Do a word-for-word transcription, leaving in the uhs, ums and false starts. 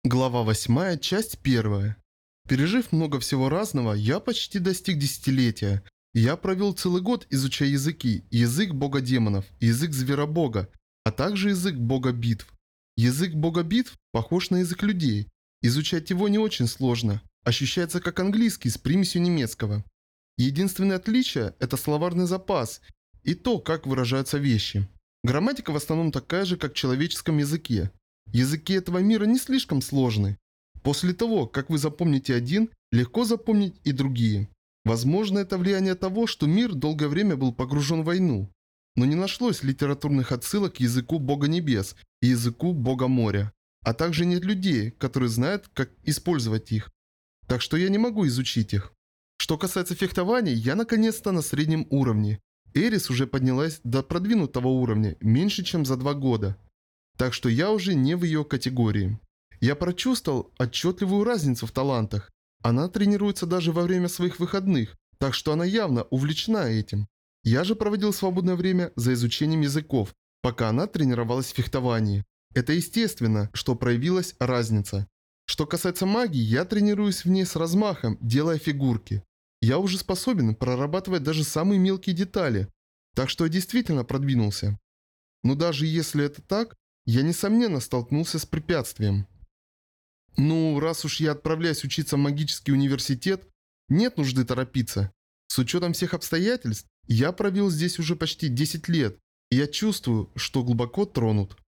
Глава восьмая, часть первая. Пережив много всего разного, я почти достиг десятилетия. Я провел целый год, изучая языки, язык бога демонов, язык зверобога, а также язык бога битв. Язык бога битв похож на язык людей. Изучать его не очень сложно, ощущается как английский с примесью немецкого. Единственное отличие – это словарный запас и то, как выражаются вещи. Грамматика в основном такая же, как в человеческом языке. Языки этого мира не слишком сложны. После того, как вы запомните один, легко запомнить и другие. Возможно, это влияние того, что мир долгое время был погружен в войну. Но не нашлось литературных отсылок к языку бога небес и языку бога моря. А также нет людей, которые знают, как использовать их. Так что я не могу изучить их. Что касается фехтования, я наконец-то на среднем уровне. Эрис уже поднялась до продвинутого уровня меньше, чем за два года. Так что я уже не в ее категории. Я прочувствовал отчетливую разницу в талантах. Она тренируется даже во время своих выходных, так что она явно увлечена этим. Я же проводил свободное время за изучением языков, пока она тренировалась в фехтовании. Это естественно, что проявилась разница. Что касается магии, я тренируюсь в ней с размахом, делая фигурки. Я уже способен прорабатывать даже самые мелкие детали, так что я действительно продвинулся. Но даже если это так, я несомненно столкнулся с препятствием. Ну, раз уж я отправляюсь учиться в магический университет, нет нужды торопиться. С учетом всех обстоятельств, я провел здесь уже почти десять лет, и я чувствую, что глубоко тронут.